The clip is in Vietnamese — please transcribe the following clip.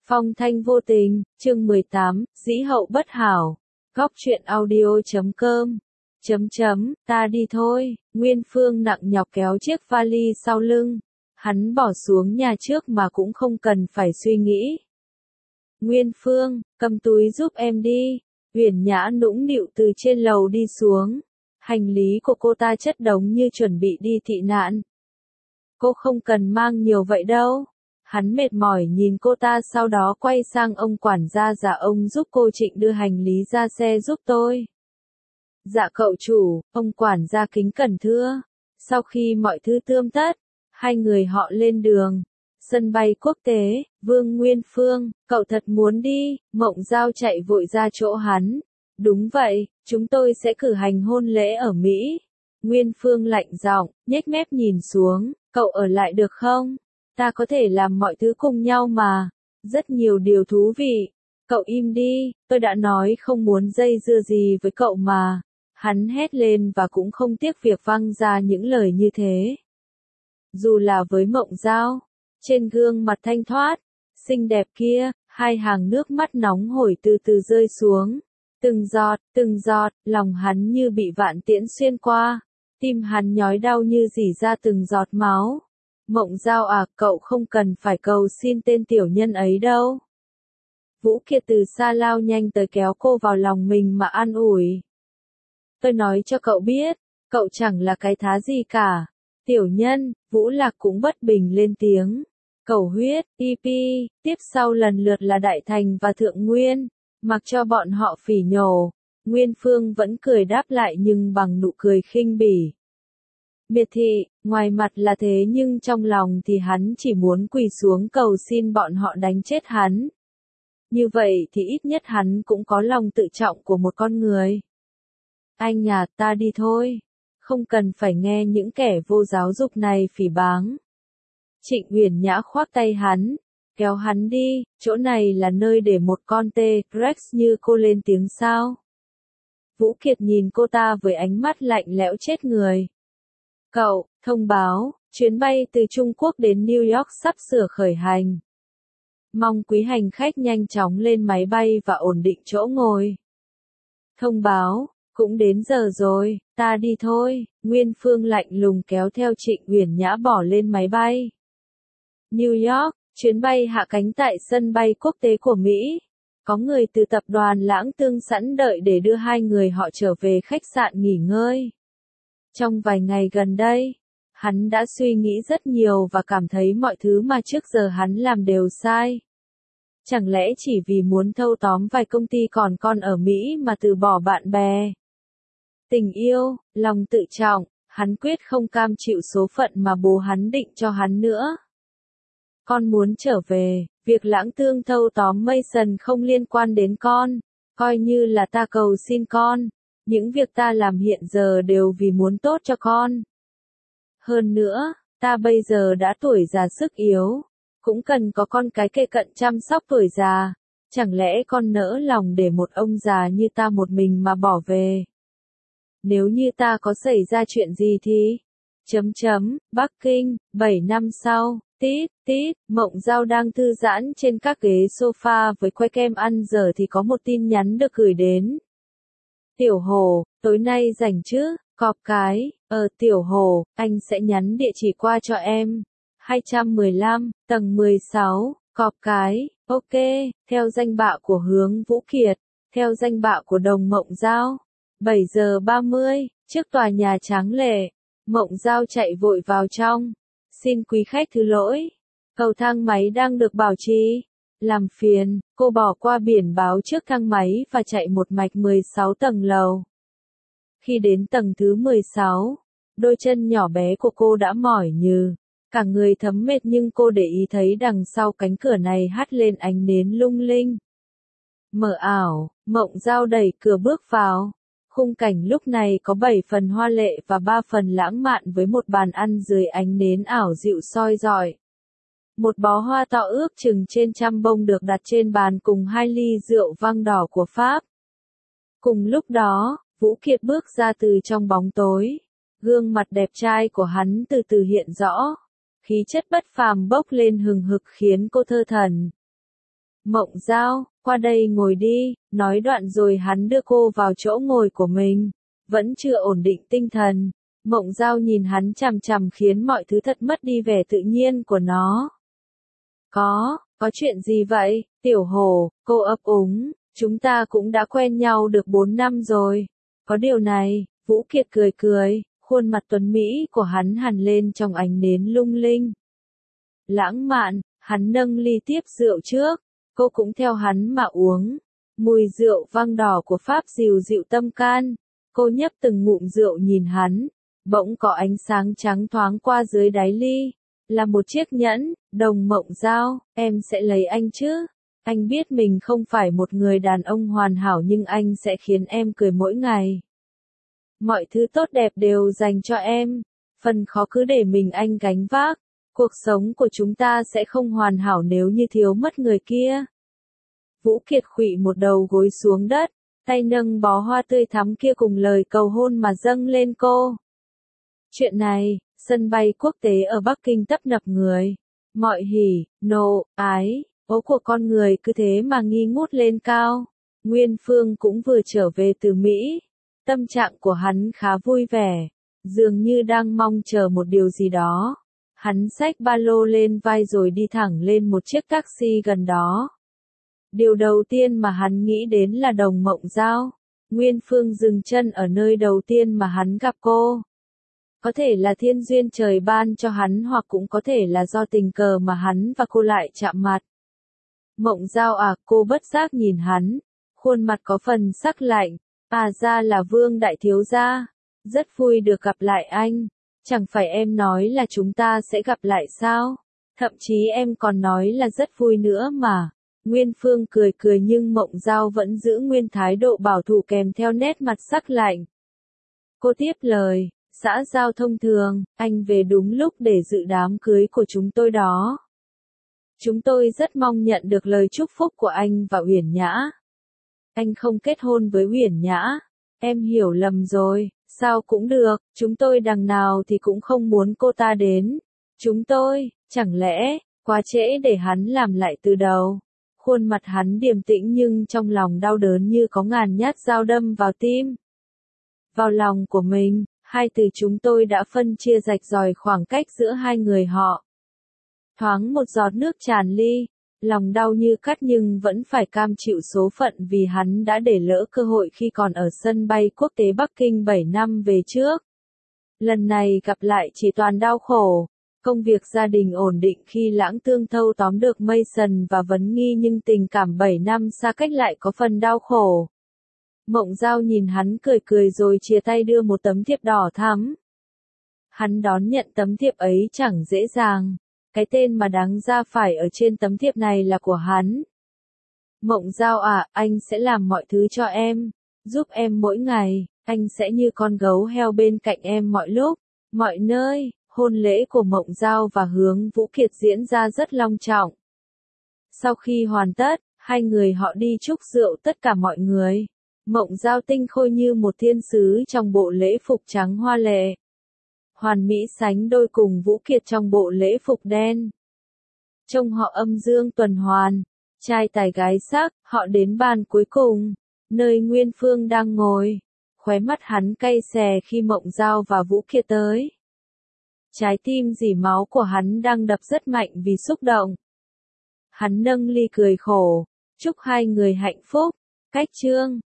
Phong thanh vô tình, chương 18, dĩ hậu bất hảo. Góc truyện audio.com. Ta đi thôi. Nguyên Phương nặng nhọc kéo chiếc vali sau lưng. Hắn bỏ xuống nhà trước mà cũng không cần phải suy nghĩ. Nguyên Phương, cầm túi giúp em đi. Uyển Nhã nũng nịu từ trên lầu đi xuống. Hành lý của cô ta chất đống như chuẩn bị đi tị nạn. Cô không cần mang nhiều vậy đâu. Hắn mệt mỏi nhìn cô ta, sau đó quay sang ông quản gia. Dạ ông giúp cô Trịnh đưa hành lý ra xe giúp tôi. Dạ cậu chủ, ông quản gia kính cẩn thưa. Sau khi mọi thứ tươm tất, hai người họ lên đường. Sân bay quốc tế, Vương Nguyên Phương, cậu thật muốn đi? Mộng Giao chạy vội ra chỗ hắn. Đúng vậy, chúng tôi sẽ cử hành hôn lễ ở Mỹ. Nguyên Phương lạnh giọng, nhếch mép nhìn xuống, cậu ở lại được không? Ta có thể làm mọi thứ cùng nhau mà. Rất nhiều điều thú vị. Cậu im đi, tôi đã nói không muốn dây dưa gì với cậu mà. Hắn hét lên và cũng không tiếc việc văng ra những lời như thế. Dù là với Mộng Giao, trên gương mặt thanh thoát, xinh đẹp kia, hai hàng nước mắt nóng hổi từ từ rơi xuống. Từng giọt, lòng hắn như bị vạn tiễn xuyên qua. Tim hắn nhói đau như rỉ ra từng giọt máu. Mộng Giao à, cậu không cần phải cầu xin tên tiểu nhân ấy đâu. Vũ Kiệt từ xa lao nhanh tới kéo cô vào lòng mình mà an ủi. Tôi nói cho cậu biết, cậu chẳng là cái thá gì cả. Tiểu nhân, Vũ Lạc cũng bất bình lên tiếng. Cầu huyết, TP, tiếp sau lần lượt là Đại Thành và Thượng Nguyên. Mặc cho bọn họ phỉ nhổ, Nguyên Phương vẫn cười đáp lại nhưng bằng nụ cười khinh bỉ. Miệt thị, ngoài mặt là thế nhưng trong lòng thì hắn chỉ muốn quỳ xuống cầu xin bọn họ đánh chết hắn. Như vậy thì ít nhất hắn cũng có lòng tự trọng của một con người. Anh à, ta đi thôi. Không cần phải nghe những kẻ vô giáo dục này phỉ báng. Trịnh Uyển Nhã khoác tay hắn, kéo hắn đi, chỗ này là nơi để một con tê, Rex như cô lên tiếng sao. Vũ Kiệt nhìn cô ta với ánh mắt lạnh lẽo chết người. Cậu, thông báo, chuyến bay từ Trung Quốc đến New York sắp sửa khởi hành. Mong quý hành khách nhanh chóng lên máy bay và ổn định chỗ ngồi. Thông báo, cũng đến giờ rồi, ta đi thôi. Nguyên Phương lạnh lùng kéo theo Trịnh Uyển Nhã bỏ lên máy bay. New York, chuyến bay hạ cánh tại sân bay quốc tế của Mỹ. Có người từ tập đoàn Lãng Tương sẵn đợi để đưa hai người họ trở về khách sạn nghỉ ngơi. Trong vài ngày gần đây, hắn đã suy nghĩ rất nhiều và cảm thấy mọi thứ mà trước giờ hắn làm đều sai. Chẳng lẽ chỉ vì muốn thâu tóm vài công ty còn con ở Mỹ mà từ bỏ bạn bè? Tình yêu, lòng tự trọng, hắn quyết không cam chịu số phận mà bố hắn định cho hắn nữa. Con muốn trở về, việc Lãng Tương thâu tóm Mason không liên quan đến con, coi như là ta cầu xin con. Những việc ta làm hiện giờ đều vì muốn tốt cho con. Hơn nữa, ta bây giờ đã tuổi già sức yếu, cũng cần có con cái kề cận chăm sóc tuổi già. Chẳng lẽ con nỡ lòng để một ông già như ta một mình mà bỏ về? Nếu như ta có xảy ra chuyện gì thì... Bắc Kinh, 7 năm sau, Mộng Giao đang thư giãn trên các ghế sofa với que kem ăn dở thì có một tin nhắn được gửi đến. Tiểu Hồ, tối nay rảnh chứ? Cọp cái, Tiểu Hồ, anh sẽ nhắn địa chỉ qua cho em. 215, tầng 16, cọp cái, ok, theo danh bạ của Hướng Vũ Kiệt, theo danh bạ của đồng Mộng Giao. 7 giờ 30, trước tòa nhà tráng lệ, Mộng Giao chạy vội vào trong. Xin quý khách thứ lỗi, cầu thang máy đang được bảo trì. Làm phiền, cô bỏ qua biển báo trước thang máy và chạy một mạch 16 tầng lầu. Khi đến tầng thứ 16, đôi chân nhỏ bé của cô đã mỏi nhừ, cả người thấm mệt nhưng cô để ý thấy đằng sau cánh cửa này hắt lên ánh nến lung linh. Mờ ảo, Mộng Giao đẩy cửa bước vào. Khung cảnh lúc này có 7 phần hoa lệ và 3 phần lãng mạn với một bàn ăn dưới ánh nến ảo dịu soi rọi. Một bó hoa to ước chừng trên 100 bông được đặt trên bàn cùng 2 ly rượu vang đỏ của Pháp. Cùng lúc đó, Vũ Kiệt bước ra từ trong bóng tối. Gương mặt đẹp trai của hắn từ từ hiện rõ. Khí chất bất phàm bốc lên hừng hực khiến cô thơ thẩn. Mộng Giao, qua đây ngồi đi, nói đoạn rồi hắn đưa cô vào chỗ ngồi của mình. Vẫn chưa ổn định tinh thần, Mộng Giao nhìn hắn chằm chằm khiến mọi thứ thật mất đi vẻ tự nhiên của nó. Có chuyện gì vậy, Tiểu Hổ, cô ấp úng, chúng ta cũng đã quen nhau được 4 năm rồi. Có điều này, Vũ Kiệt cười cười, khuôn mặt tuấn Mỹ của hắn hằn lên trong ánh nến lung linh. Lãng mạn, hắn nâng ly tiếp rượu trước, cô cũng theo hắn mà uống. Mùi rượu vang đỏ của Pháp dịu dịu tâm can, cô nhấp từng ngụm rượu nhìn hắn, bỗng có ánh sáng trắng thoáng qua dưới đáy ly. Là một chiếc nhẫn, đồng Mộng Giao, em sẽ lấy anh chứ? Anh biết mình không phải một người đàn ông hoàn hảo nhưng anh sẽ khiến em cười mỗi ngày. Mọi thứ tốt đẹp đều dành cho em, phần khó cứ để mình anh gánh vác. Cuộc sống của chúng ta sẽ không hoàn hảo nếu như thiếu mất người kia. Vũ Kiệt khuỵu một đầu gối xuống đất, tay nâng bó hoa tươi thắm kia cùng lời cầu hôn mà dâng lên cô. Chuyện này, sân bay quốc tế ở Bắc Kinh tấp nập người. Mọi hỉ, nộ, ái, ố của con người cứ thế mà nghi ngút lên cao. Nguyên Phương cũng vừa trở về từ Mỹ. Tâm trạng của hắn khá vui vẻ, dường như đang mong chờ một điều gì đó. Hắn xách ba lô lên vai rồi đi thẳng lên một chiếc taxi gần đó. Điều đầu tiên mà hắn nghĩ đến là đồng Mộng Giao. Nguyên Phương dừng chân ở nơi đầu tiên mà hắn gặp cô. Có thể là thiên duyên trời ban cho hắn hoặc cũng có thể là do tình cờ mà hắn và cô lại chạm mặt. Mộng Giao à, cô bất giác nhìn hắn, khuôn mặt có phần sắc lạnh. À ra là Vương đại thiếu gia, rất vui được gặp lại anh. Chẳng phải em nói là chúng ta sẽ gặp lại sao? Thậm chí em còn nói là rất vui nữa mà. Nguyên Phương cười cười nhưng Mộng Giao vẫn giữ nguyên thái độ bảo thủ kèm theo nét mặt sắc lạnh. Cô tiếp lời, xã giao thông thường, anh về đúng lúc để dự đám cưới của chúng tôi đó. Chúng tôi rất mong nhận được lời chúc phúc của anh và Uyển Nhã. Anh không kết hôn với Uyển Nhã. Em hiểu lầm rồi, sao cũng được, chúng tôi đằng nào thì cũng không muốn cô ta đến. Chúng tôi, chẳng lẽ, quá trễ để hắn làm lại từ đầu. Khuôn mặt hắn điềm tĩnh nhưng trong lòng đau đớn như có ngàn nhát dao đâm vào tim. Vào lòng của mình, hai từ chúng tôi đã phân chia rạch ròi khoảng cách giữa hai người họ. Thoáng một giọt nước tràn ly, lòng đau như cắt nhưng vẫn phải cam chịu số phận vì hắn đã để lỡ cơ hội khi còn ở sân bay quốc tế Bắc Kinh 7 năm về trước. Lần này gặp lại chỉ toàn đau khổ. Công việc gia đình ổn định khi Lãng Tương thâu tóm được Mason và Vấn Nghi nhưng tình cảm 7 năm xa cách lại có phần đau khổ. Mộng Giao nhìn hắn cười cười rồi chia tay đưa một tấm thiệp đỏ thắm. Hắn đón nhận tấm thiệp ấy chẳng dễ dàng. Cái tên mà đáng ra phải ở trên tấm thiệp này là của hắn. Mộng Giao à, anh sẽ làm mọi thứ cho em, giúp em mỗi ngày, anh sẽ như con gấu heo bên cạnh em mọi lúc, mọi nơi. Hôn lễ của Mộng Giao và Hướng Vũ Kiệt diễn ra rất long trọng. Sau khi hoàn tất, hai người họ đi chúc rượu tất cả mọi người. Mộng Giao tinh khôi như một thiên sứ trong bộ lễ phục trắng hoa lệ. Hoàn mỹ sánh đôi cùng Vũ Kiệt trong bộ lễ phục đen. Trông họ âm dương tuần hoàn, trai tài gái sắc, họ đến bàn cuối cùng, nơi Nguyên Phương đang ngồi. Khóe mắt hắn cay xè khi Mộng Giao và Vũ Kiệt tới. Trái tim rỉ máu của hắn đang đập rất mạnh vì xúc động. Hắn nâng ly cười khổ, chúc hai người hạnh phúc. Cách chương